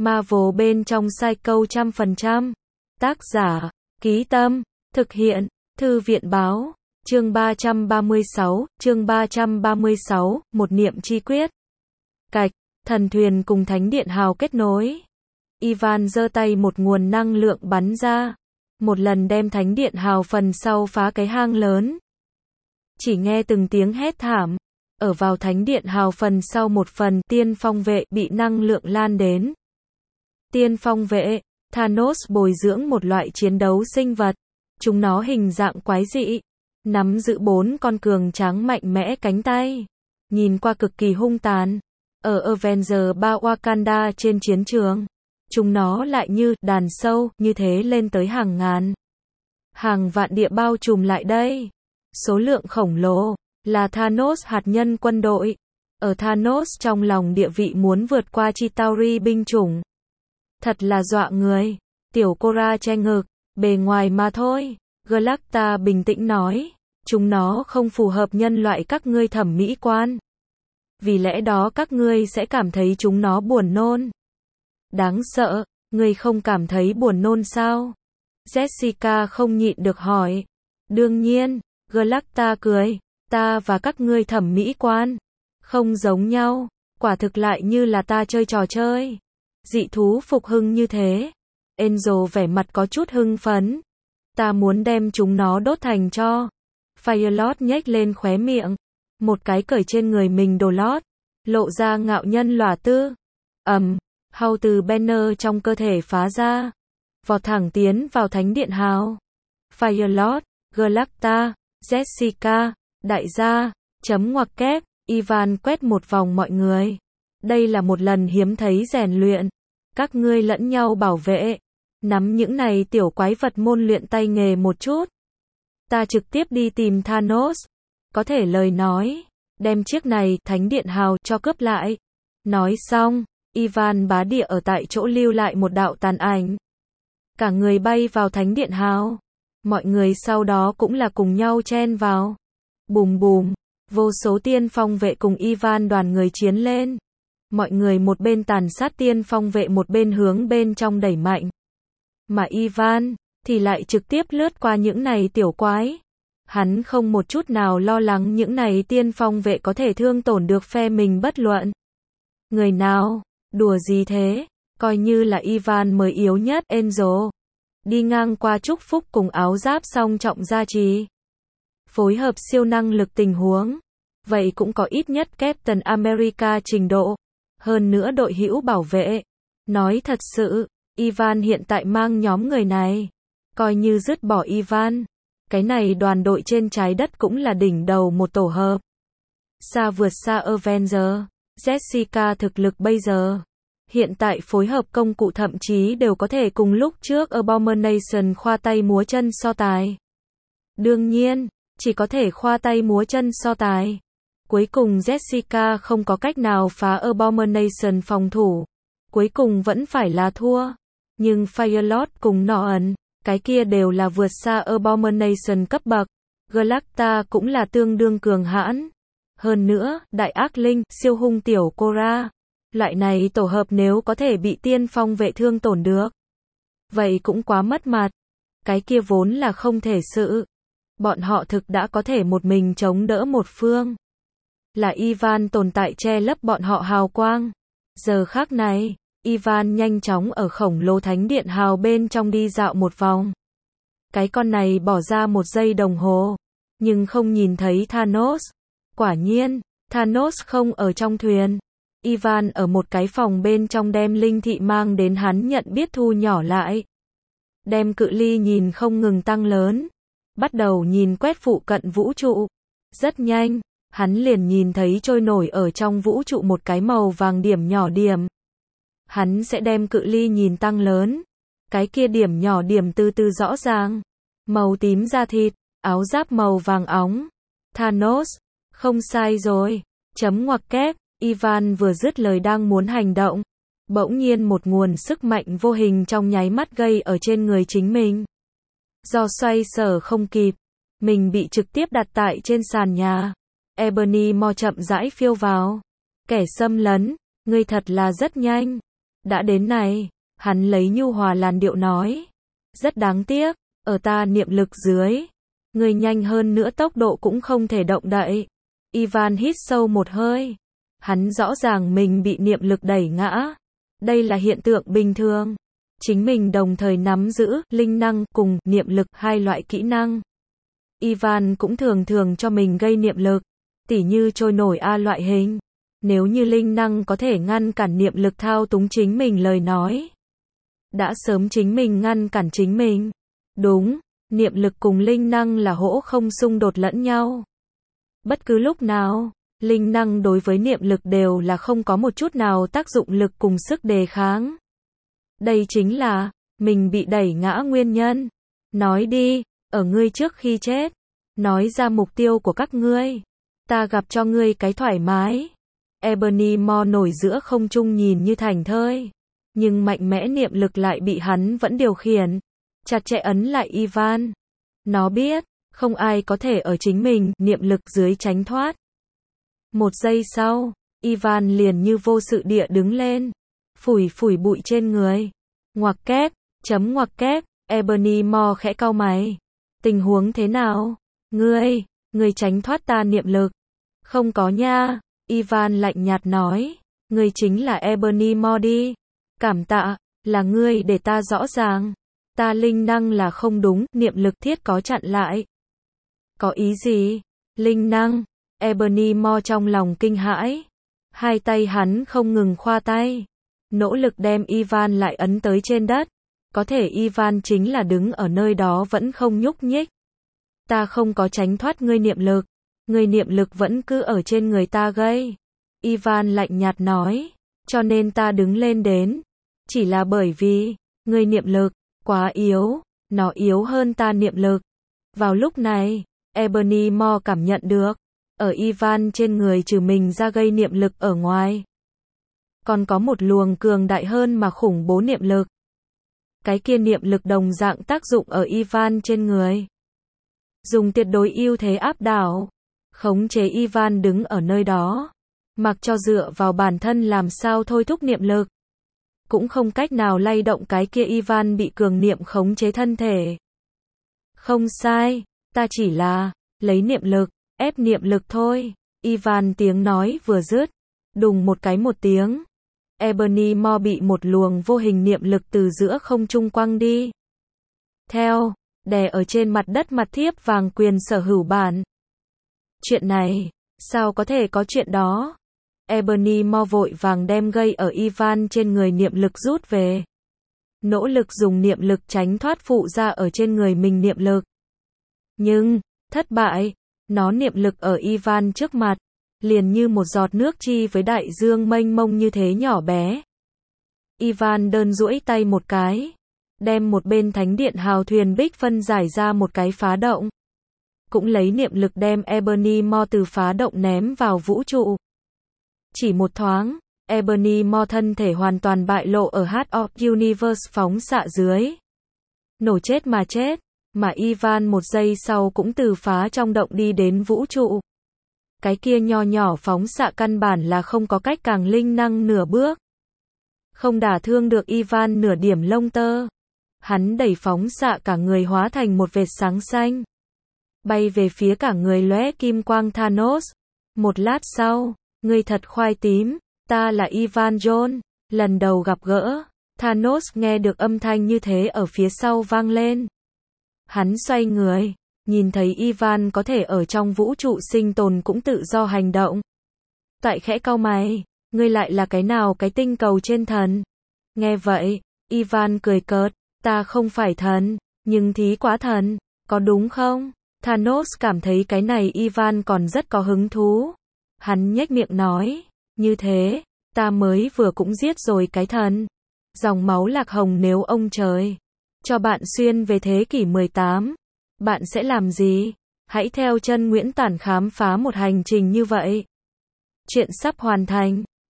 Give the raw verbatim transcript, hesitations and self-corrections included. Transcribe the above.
Marvel bên trong Psycho trăm phần trăm. Tác giả, Ký Tâm, thực hiện, Thư viện Báo. Chương ba trăm ba mươi sáu, chương ba trăm ba mươi sáu, một niệm chi quyết. Cạch, thần thuyền cùng thánh điện hào kết nối. Ivan giơ tay, một nguồn năng lượng bắn ra, một lần đem thánh điện hào phần sau phá cái hang lớn. Chỉ nghe từng tiếng hét thảm, ở vào thánh điện hào phần sau một phần tiên phong vệ bị năng lượng lan đến. Tiên phong vệ, Thanos bồi dưỡng một loại chiến đấu sinh vật, chúng nó hình dạng quái dị, nắm giữ bốn con cường tráng mạnh mẽ cánh tay, nhìn qua cực kỳ hung tàn. Ở Avengers ba Wakanda trên chiến trường, chúng nó lại như đàn sâu, như thế lên tới hàng ngàn, hàng vạn địa bao trùm lại đây. Số lượng khổng lồ, là Thanos hạt nhân quân đội. Ở Thanos trong lòng địa vị muốn vượt qua Chitauri binh chủng. Thật là dọa người. Tiểu Cora che ngực, bề ngoài mà thôi. Galacta bình tĩnh nói, chúng nó không phù hợp nhân loại các ngươi thẩm mỹ quan. Vì lẽ đó các ngươi sẽ cảm thấy chúng nó buồn nôn. Đáng sợ, ngươi không cảm thấy buồn nôn sao? Jessica không nhịn được hỏi. Đương nhiên, Galacta cười, ta và các ngươi thẩm mỹ quan không giống nhau, quả thực lại như là ta chơi trò chơi. Dị thú phục hưng như thế. Angel vẻ mặt có chút hưng phấn. Ta muốn đem chúng nó đốt thành tro. Firelord nhếch lên khóe miệng, một cái cởi trên người mình đồ lót, lộ ra ngạo nhân lòa tư. Ầm, hào từ banner trong cơ thể phá ra, vọt thẳng tiến vào thánh điện hào. Firelord, Galacta, Jessica, đại gia, chấm ngoặc kép, Ivan quét một vòng mọi người. Đây là một lần hiếm thấy rèn luyện. Các ngươi lẫn nhau bảo vệ. Nắm những này tiểu quái vật môn luyện tay nghề một chút. Ta trực tiếp đi tìm Thanos. Có thể lời nói, đem chiếc này, thánh điện hào, cho cướp lại. Nói xong, Ivan bá địa ở tại chỗ lưu lại một đạo tàn ảnh. Cả người bay vào thánh điện hào. Mọi người sau đó cũng là cùng nhau chen vào. Bùm bùm, vô số tiên phong vệ cùng Ivan đoàn người chiến lên. Mọi người một bên tàn sát tiên phong vệ, một bên hướng bên trong đẩy mạnh. Mà Ivan, thì lại trực tiếp lướt qua những này tiểu quái. Hắn không một chút nào lo lắng những này tiên phong vệ có thể thương tổn được phe mình bất luận. Người nào, đùa gì thế, coi như là Ivan mới yếu nhất. Angel đi ngang qua chúc phúc cùng áo giáp song trọng gia trì. Phối hợp siêu năng lực tình huống. Vậy cũng có ít nhất Captain America trình độ. Hơn nữa đội hữu bảo vệ. Nói thật sự, Ivan hiện tại mang nhóm người này. Coi như dứt bỏ Ivan, cái này đoàn đội trên trái đất cũng là đỉnh đầu một tổ hợp. Xa vượt xa Avengers. Jessica thực lực bây giờ, hiện tại phối hợp công cụ thậm chí đều có thể cùng lúc trước Abomination khoa tay múa chân so tài. Đương nhiên, chỉ có thể khoa tay múa chân so tài. Cuối cùng Jessica không có cách nào phá Abomination phòng thủ. Cuối cùng vẫn phải là thua. Nhưng Firelord cùng Norton, cái kia đều là vượt xa Abomination cấp bậc. Galacta cũng là tương đương cường hãn. Hơn nữa, đại ác linh, siêu hung tiểu Cora. Loại này tổ hợp nếu có thể bị tiên phong vệ thương tổn được, vậy cũng quá mất mặt. Cái kia vốn là không thể sự. Bọn họ thực đã có thể một mình chống đỡ một phương. Là Ivan tồn tại che lấp bọn họ hào quang. Giờ khắc này, Ivan nhanh chóng ở khổng lồ thánh điện hào bên trong đi dạo một vòng. Cái con này bỏ ra một giây đồng hồ, nhưng không nhìn thấy Thanos. Quả nhiên, Thanos không ở trong thuyền. Ivan ở một cái phòng bên trong đem linh thị mang đến hắn nhận biết thu nhỏ lại. Đem cự ly nhìn không ngừng tăng lớn. Bắt đầu nhìn quét phụ cận vũ trụ. Rất nhanh, hắn liền nhìn thấy trôi nổi ở trong vũ trụ một cái màu vàng điểm nhỏ điểm. Hắn sẽ đem cự ly nhìn tăng lớn. Cái kia điểm nhỏ điểm từ từ rõ ràng. Màu tím da thịt, áo giáp màu vàng óng. Thanos, không sai rồi. Chấm ngoặc kép, Ivan vừa dứt lời đang muốn hành động. Bỗng nhiên một nguồn sức mạnh vô hình trong nháy mắt gây ở trên người chính mình. Do xoay sở không kịp, mình bị trực tiếp đặt tại trên sàn nhà. Ebony Maw chậm rãi phiêu vào. Kẻ xâm lấn, ngươi thật là rất nhanh. Đã đến này, hắn lấy nhu hòa làn điệu nói. Rất đáng tiếc, ở ta niệm lực dưới. Ngươi nhanh hơn nữa tốc độ cũng không thể động đậy. Ivan hít sâu một hơi. Hắn rõ ràng mình bị niệm lực đẩy ngã. Đây là hiện tượng bình thường. Chính mình đồng thời nắm giữ linh năng cùng niệm lực hai loại kỹ năng. Ivan cũng thường thường cho mình gây niệm lực, tỉ như trôi nổi A loại hình. Nếu như linh năng có thể ngăn cản niệm lực thao túng chính mình lời nói, đã sớm chính mình ngăn cản chính mình. Đúng, niệm lực cùng linh năng là hỗ không xung đột lẫn nhau. Bất cứ lúc nào, linh năng đối với niệm lực đều là không có một chút nào tác dụng lực cùng sức đề kháng. Đây chính là, mình bị đẩy ngã nguyên nhân. Nói đi, ở ngươi trước khi chết, nói ra mục tiêu của các ngươi. Ta gặp cho ngươi cái thoải mái. Ebony Maw nổi giữa không trung nhìn như thảnh thơi, nhưng mạnh mẽ niệm lực lại bị hắn vẫn điều khiển, chặt chẽ ấn lại Ivan. Nó biết, không ai có thể ở chính mình niệm lực dưới tránh thoát. Một giây sau, Ivan liền như vô sự địa đứng lên, phủi phủi bụi trên người. Ngoặc kép, chấm ngoặc kép, Ebony Maw khẽ cau mày. Tình huống thế nào? Ngươi, ngươi tránh thoát ta niệm lực. Không có nha, Ivan lạnh nhạt nói. Ngươi chính là Ebony Maw đi. Cảm tạ, là ngươi để ta rõ ràng. Ta linh năng là không đúng, niệm lực thiết có chặn lại. Có ý gì? Linh năng? Ebony Maw trong lòng kinh hãi. Hai tay hắn không ngừng khoa tay, nỗ lực đem Ivan lại ấn tới trên đất. Có thể Ivan chính là đứng ở nơi đó vẫn không nhúc nhích. Ta không có tránh thoát ngươi niệm lực. Ngươi niệm lực vẫn cứ ở trên người ta gây. Ivan lạnh nhạt nói. Cho nên ta đứng lên đến. Chỉ là bởi vì, ngươi niệm lực quá yếu, nó yếu hơn ta niệm lực. Vào lúc này, Ebony Maw cảm nhận được, ở Ivan trên người trừ mình ra gây niệm lực ở ngoài, còn có một luồng cường đại hơn mà khủng bố niệm lực. Cái kia niệm lực đồng dạng tác dụng ở Ivan trên người, dùng tuyệt đối ưu thế áp đảo, khống chế Ivan đứng ở nơi đó, mặc cho dựa vào bản thân làm sao thôi thúc niệm lực, cũng không cách nào lay động cái kia Ivan bị cường niệm khống chế thân thể. Không sai, ta chỉ là lấy niệm lực, ép niệm lực thôi. Ivan tiếng nói vừa dứt, đùng một cái một tiếng. Ebony Maw bị một luồng vô hình niệm lực từ giữa không trung quăng đi. Theo, đè ở trên mặt đất mặt thiếp vàng quyền sở hữu bản. Chuyện này, sao có thể có chuyện đó? Ebony Maw vội vàng đem gây ở Ivan trên người niệm lực rút về. Nỗ lực dùng niệm lực tránh thoát phụ ra ở trên người mình niệm lực. Nhưng, thất bại, nó niệm lực ở Ivan trước mặt, liền như một giọt nước chi với đại dương mênh mông như thế nhỏ bé. Ivan đơn duỗi tay một cái, đem một bên thánh điện hào thuyền bích phân giải ra một cái phá động. Cũng lấy niệm lực đem Ebony Maw từ phá động ném vào vũ trụ. Chỉ một thoáng, Ebony Maw thân thể hoàn toàn bại lộ ở Heart of Universe phóng xạ dưới. Nổ chết mà chết, mà Ivan một giây sau cũng từ phá trong động đi đến vũ trụ. Cái kia nho nhỏ phóng xạ căn bản là không có cách càng linh năng nửa bước. Không đả thương được Ivan nửa điểm lông tơ. Hắn đẩy phóng xạ cả người hóa thành một vệt sáng xanh, bay về phía cả người lóe kim quang Thanos. Một lát sau, ngươi thật khoai tím, ta là Ivan John, lần đầu gặp gỡ. Thanos nghe được âm thanh như thế ở phía sau vang lên. Hắn xoay người, nhìn thấy Ivan có thể ở trong vũ trụ sinh tồn cũng tự do hành động. Tại khẽ cau mày, ngươi lại là cái nào cái tinh cầu trên thần? Nghe vậy, Ivan cười cợt, ta không phải thần, nhưng thí quá thần, có đúng không? Thanos cảm thấy cái này Ivan còn rất có hứng thú. Hắn nhếch miệng nói, như thế, ta mới vừa cũng giết rồi cái thần. Dòng máu lạc hồng nếu ông trời cho bạn xuyên về thế kỷ mười tám, bạn sẽ làm gì? Hãy theo chân Nguyễn Tản khám phá một hành trình như vậy. Chuyện sắp hoàn thành.